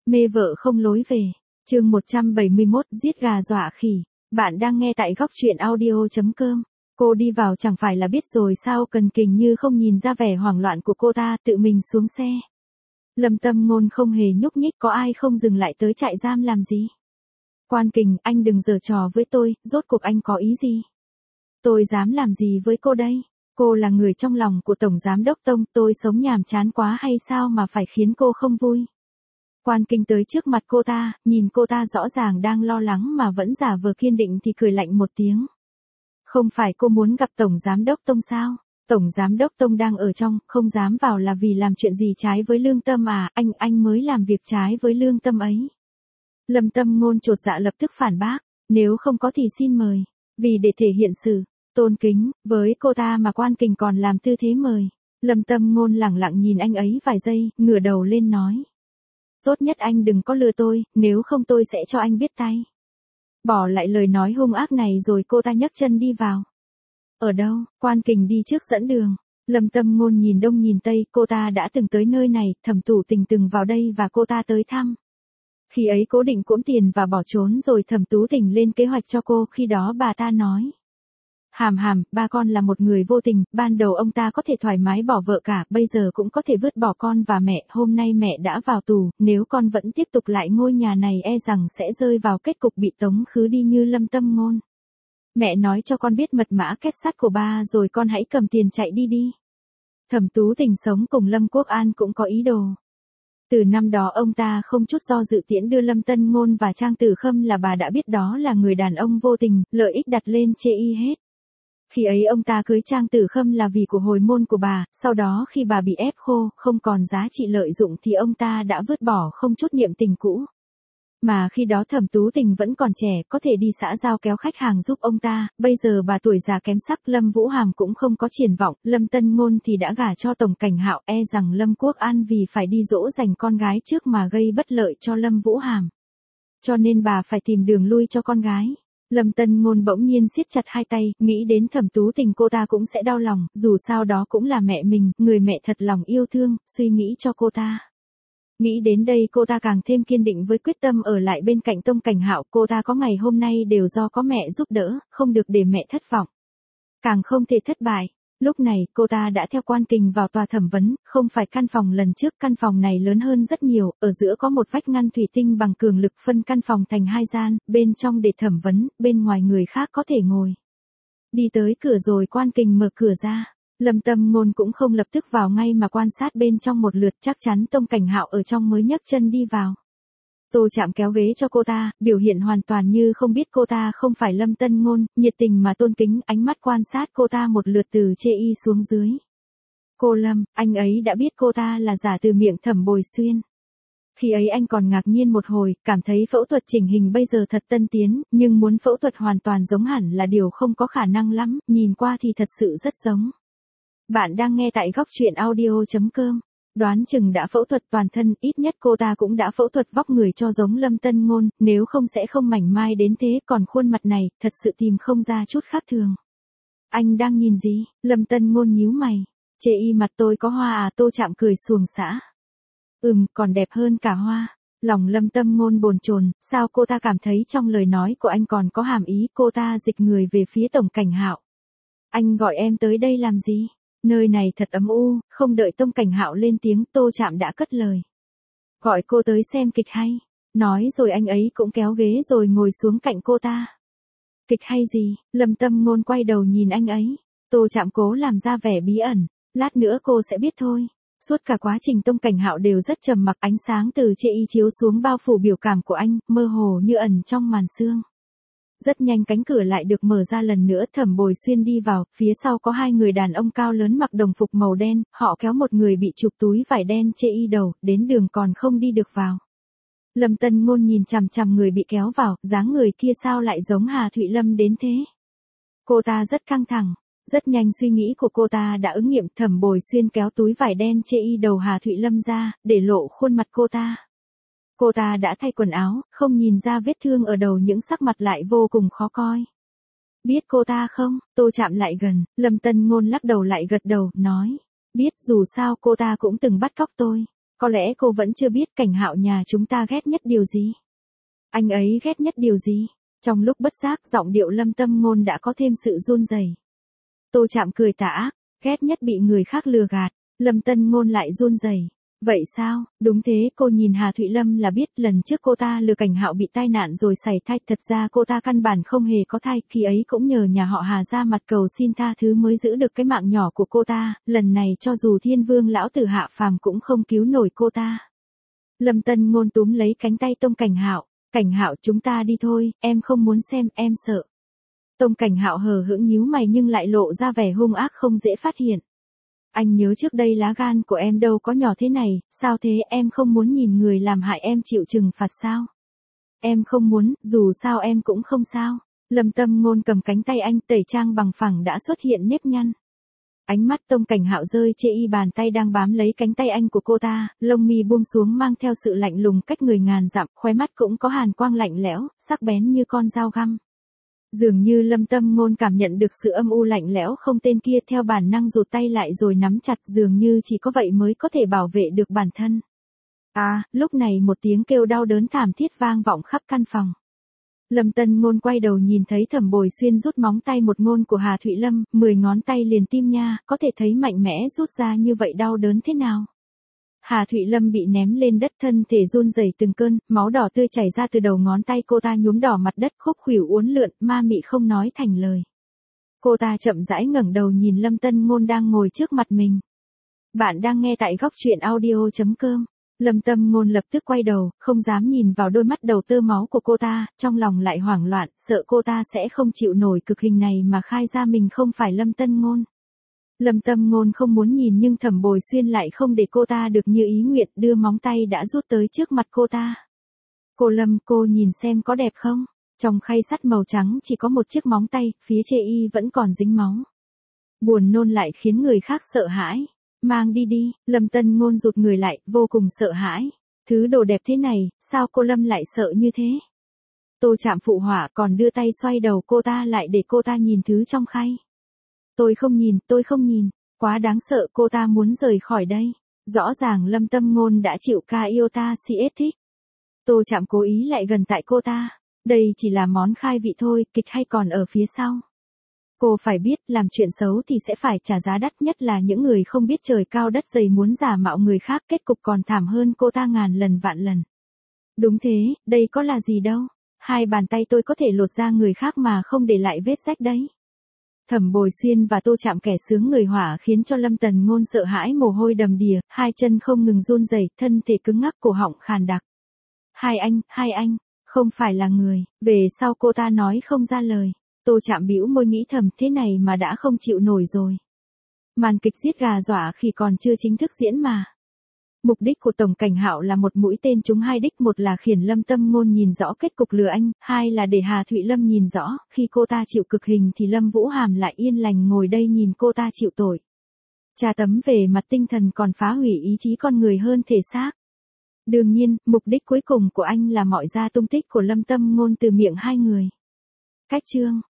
Mê vợ không lối về. Chương 171 giết gà dọa khỉ. Bạn đang nghe tại góc truyện audio.com. Cô đi vào chẳng phải là biết rồi sao? Cần Kình như không nhìn ra vẻ hoảng loạn của cô ta, tự mình xuống xe. Lâm Tâm Ngôn không hề nhúc nhích, có ai không dừng lại tới trại giam làm gì? Quan Kình, anh đừng giở trò với tôi, rốt cuộc anh có ý gì? Tôi dám làm gì với cô đây? Cô là người trong lòng của Tổng Giám Đốc Tông, tôi sống nhàm chán quá hay sao mà phải khiến cô không vui? Quan Kình tới trước mặt cô ta, nhìn cô ta rõ ràng đang lo lắng mà vẫn giả vờ kiên định thì cười lạnh một tiếng. Không phải cô muốn gặp Tổng Giám Đốc Tông sao? Tổng Giám Đốc Tông đang ở trong, không dám vào là vì làm chuyện gì trái với lương tâm à? Anh mới làm việc trái với lương tâm ấy. Lâm Tâm Ngôn chột dạ lập tức phản bác, nếu không có thì xin mời. Vì để thể hiện sự tôn kính với cô ta mà Quan Kình còn làm tư thế mời. Lâm Tâm Ngôn lẳng lặng nhìn anh ấy vài giây, ngửa đầu lên nói. Tốt nhất anh đừng có lừa tôi, nếu không tôi sẽ cho anh biết tay. Bỏ lại lời nói hung ác này rồi cô ta nhấc chân đi vào. Ở đâu? Quan Kình đi trước dẫn đường. Lâm Tâm Ngôn nhìn đông nhìn tây, cô ta đã từng tới nơi này, Thẩm Tú Tình từng vào đây và cô ta tới thăm. Khi ấy cố định cuỗm tiền và bỏ trốn rồi Thẩm Tú Tình lên kế hoạch cho cô, khi đó bà ta nói. Hàm, ba con là một người vô tình, ban đầu ông ta có thể thoải mái bỏ vợ cả, bây giờ cũng có thể vứt bỏ con và mẹ, hôm nay mẹ đã vào tù, nếu con vẫn tiếp tục lại ngôi nhà này e rằng sẽ rơi vào kết cục bị tống khứ đi như Lâm Tâm Ngôn. Mẹ nói cho con biết mật mã kết sắt của ba rồi con hãy cầm tiền chạy đi. Thẩm Tú Tình sống cùng Lâm Quốc An cũng có ý đồ. Từ năm đó ông ta không chút do dự tiễn đưa Lâm Tân Ngôn và Trang Tử Khâm là bà đã biết đó là người đàn ông vô tình, lợi ích đặt lên chê y hết. Khi ấy ông ta cưới Trang Tử Khâm là vì của hồi môn của bà, sau đó khi bà bị ép khô, không còn giá trị lợi dụng thì ông ta đã vứt bỏ không chút niệm tình cũ. Mà khi đó Thẩm Tú Tình vẫn còn trẻ, có thể đi xã giao kéo khách hàng giúp ông ta, bây giờ bà tuổi già kém sắc, Lâm Vũ Hàm cũng không có triển vọng, Lâm Tân Ngôn thì đã gả cho Tổng Cảnh Hạo, e rằng Lâm Quốc An vì phải đi dỗ dành con gái trước mà gây bất lợi cho Lâm Vũ Hàm. Cho nên bà phải tìm đường lui cho con gái. Lâm Tân Ngôn bỗng nhiên siết chặt hai tay, nghĩ đến Thẩm Tú Tình cô ta cũng sẽ đau lòng, dù sao đó cũng là mẹ mình, người mẹ thật lòng yêu thương, suy nghĩ cho cô ta. Nghĩ đến đây cô ta càng thêm kiên định với quyết tâm ở lại bên cạnh Tông Cảnh Hạo, cô ta có ngày hôm nay đều do có mẹ giúp đỡ, không được để mẹ thất vọng. Càng không thể thất bại. Lúc này, cô ta đã theo Quan Kình vào tòa thẩm vấn, không phải căn phòng lần trước, căn phòng này lớn hơn rất nhiều, ở giữa có một vách ngăn thủy tinh bằng cường lực phân căn phòng thành hai gian, bên trong để thẩm vấn, bên ngoài người khác có thể ngồi. Đi tới cửa rồi Quan Kình mở cửa ra. Lâm Tâm Ngôn cũng không lập tức vào ngay mà quan sát bên trong một lượt, chắc chắn Tông Cảnh Hạo ở trong mới nhấc chân đi vào. Tô Trạm kéo ghế cho cô ta, biểu hiện hoàn toàn như không biết cô ta không phải Lâm Tân Ngôn, nhiệt tình mà tôn kính, ánh mắt quan sát cô ta một lượt từ chê y xuống dưới. Cô Lâm, anh ấy đã biết cô ta là giả từ miệng Thẩm Bồi Xuyên. Khi ấy anh còn ngạc nhiên một hồi, cảm thấy phẫu thuật chỉnh hình bây giờ thật tân tiến, nhưng muốn phẫu thuật hoàn toàn giống hẳn là điều không có khả năng lắm, nhìn qua thì thật sự rất giống. Bạn đang nghe tại góc truyện audio.com. Đoán chừng đã phẫu thuật toàn thân, ít nhất cô ta cũng đã phẫu thuật vóc người cho giống Lâm Tân Ngôn, nếu không sẽ không mảnh mai đến thế, còn khuôn mặt này, thật sự tìm không ra chút khác thường. Anh đang nhìn gì? Lâm Tân Ngôn nhíu mày. Chê y mặt tôi có hoa à? Tô Trạm cười xuồng xã. Còn đẹp hơn cả hoa. Lòng Lâm Tâm Ngôn bồn chồn, sao cô ta cảm thấy trong lời nói của anh còn có hàm ý, cô ta dịch người về phía Tổng Cảnh Hạo. Anh gọi em tới đây làm gì? Nơi này thật ấm u, không đợi Tông Cảnh Hạo lên tiếng, Tô Trạm đã cất lời. Gọi cô tới xem kịch hay. Nói rồi anh ấy cũng kéo ghế rồi ngồi xuống cạnh cô ta. Kịch hay gì? Lâm Tâm Ngôn quay đầu nhìn anh ấy. Tô Trạm cố làm ra vẻ bí ẩn. Lát nữa cô sẽ biết thôi. Suốt cả quá trình Tông Cảnh Hạo đều rất trầm mặc, ánh sáng từ chê y chiếu xuống bao phủ biểu cảm của anh, mơ hồ như ẩn trong màn sương. Rất nhanh cánh cửa lại được mở ra lần nữa, Thẩm Bồi Xuyên đi vào, phía sau có hai người đàn ông cao lớn mặc đồng phục màu đen, họ kéo một người bị chụp túi vải đen chê y đầu, đến đường còn không đi được vào. Lâm Tân Ngôn nhìn chằm chằm người bị kéo vào, dáng người kia sao lại giống Hà Thụy Lâm đến thế? Cô ta rất căng thẳng, rất nhanh suy nghĩ của cô ta đã ứng nghiệm, Thẩm Bồi Xuyên kéo túi vải đen chê y đầu Hà Thụy Lâm ra, để lộ khuôn mặt cô ta. Cô ta đã thay quần áo, không nhìn ra vết thương ở đầu, những sắc mặt lại vô cùng khó coi. Biết cô ta không? Tô Trạm lại gần, Lâm Tân Ngôn lắc đầu lại gật đầu, nói. Biết, dù sao cô ta cũng từng bắt cóc tôi. Có lẽ cô vẫn chưa biết Cảnh Hạo nhà chúng ta ghét nhất điều gì. Anh ấy ghét nhất điều gì? Trong lúc bất giác giọng điệu Lâm Tâm Ngôn đã có thêm sự run rẩy. Tô Trạm cười tả, ghét nhất bị người khác lừa gạt. Lâm Tân Ngôn lại run rẩy. Vậy sao? Đúng thế, cô nhìn Hà Thụy Lâm là biết lần trước cô ta lừa Cảnh Hạo bị tai nạn rồi sảy thai, thật ra cô ta căn bản không hề có thai, khi ấy cũng nhờ nhà họ Hà ra mặt cầu xin tha thứ mới giữ được cái mạng nhỏ của cô ta, lần này cho dù Thiên Vương lão tử hạ phàm cũng không cứu nổi cô ta. Lâm Tân Ngôn túm lấy cánh tay Tông Cảnh Hạo, Cảnh Hạo chúng ta đi thôi, em không muốn xem, em sợ. Tông Cảnh Hạo hờ hững nhíu mày nhưng lại lộ ra vẻ hung ác không dễ phát hiện. Anh nhớ trước đây lá gan của em đâu có nhỏ thế này, sao thế, em không muốn nhìn người làm hại em chịu trừng phạt sao? Em không muốn, dù sao em cũng không sao. Lâm Tâm Ngôn cầm cánh tay anh, tẩy trang bằng phẳng đã xuất hiện nếp nhăn. Ánh mắt Tông Cảnh Hạo rơi chê y bàn tay đang bám lấy cánh tay anh của cô ta, lông mi buông xuống mang theo sự lạnh lùng cách người ngàn dặm, khóe mắt cũng có hàn quang lạnh lẽo, sắc bén như con dao găm. Dường như Lâm Tâm Ngôn cảm nhận được sự âm u lạnh lẽo không tên kia, theo bản năng rụt tay lại rồi nắm chặt, dường như chỉ có vậy mới có thể bảo vệ được bản thân. Lúc này một tiếng kêu đau đớn thảm thiết vang vọng khắp căn phòng. Lâm Tân Ngôn quay đầu nhìn thấy Thẩm Bồi Xuyên rút móng tay một ngôn của Hà Thụy Lâm, 10 ngón tay liền tim nha, có thể thấy mạnh mẽ rút ra như vậy đau đớn thế nào. Hà Thụy Lâm bị ném lên đất, thân thể run rẩy từng cơn, máu đỏ tươi chảy ra từ đầu ngón tay cô ta nhuốm đỏ mặt đất, khúc khuỷu uốn lượn, ma mị không nói thành lời. Cô ta chậm rãi ngẩng đầu nhìn Lâm Tân Ngôn đang ngồi trước mặt mình. Bạn đang nghe tại góc truyện audio.com. Lâm Tâm Ngôn lập tức quay đầu, không dám nhìn vào đôi mắt đầu tơ máu của cô ta, trong lòng lại hoảng loạn, sợ cô ta sẽ không chịu nổi cực hình này mà khai ra mình không phải Lâm Tân Ngôn. Lâm Tâm Ngôn không muốn nhìn nhưng Thẩm Bồi Xuyên lại không để cô ta được như ý nguyện, đưa móng tay đã rút tới trước mặt cô ta. Cô Lâm, cô nhìn xem có đẹp không? Trong khay sắt màu trắng chỉ có một chiếc móng tay, phía chê y vẫn còn dính máu. Buồn nôn lại khiến người khác sợ hãi. Mang đi đi, Lâm Tân Ngôn rụt người lại, vô cùng sợ hãi. Thứ đồ đẹp thế này, sao cô Lâm lại sợ như thế? Tô Trạm phụ họa còn đưa tay xoay đầu cô ta lại để cô ta nhìn thứ trong khay. Tôi không nhìn, quá đáng sợ, cô ta muốn rời khỏi đây. Rõ ràng Lâm Tâm Ngôn đã chịu ca iota CS thích. Tô Trạm cố ý lại gần tại cô ta. Đây chỉ là món khai vị thôi, kịch hay còn ở phía sau. Cô phải biết, làm chuyện xấu thì sẽ phải trả giá đắt, nhất là những người không biết trời cao đất dày muốn giả mạo người khác, kết cục còn thảm hơn cô ta ngàn lần vạn lần. Đúng thế, đây có là gì đâu. 2 bàn tay tôi có thể lột da người khác mà không để lại vết rách đấy. Thẩm Bồi Xuyên và Tô Trạm kẻ sướng người hỏa khiến cho Lâm Tần Ngôn sợ hãi mồ hôi đầm đìa, 2 chân không ngừng run rẩy, thân thể cứng ngắc, cổ họng khàn đặc. Hai anh, không phải là người, về sau cô ta nói không ra lời. Tô Trạm bĩu môi nghĩ thầm, thế này mà đã không chịu nổi rồi. Màn kịch giết gà dọa khỉ còn chưa chính thức diễn mà. Mục đích của Tổng Cảnh Hạo là một mũi tên trúng 2 đích, một là khiển Lâm Tâm Ngôn nhìn rõ kết cục lừa anh, 2 là để Hà Thụy Lâm nhìn rõ, khi cô ta chịu cực hình thì Lâm Vũ Hàm lại yên lành ngồi đây nhìn cô ta chịu tội. Tra tấm về mặt tinh thần còn phá hủy ý chí con người hơn thể xác. Đương nhiên, mục đích cuối cùng của anh là mọi ra tung tích của Lâm Tâm Ngôn từ miệng 2 người. Cách chương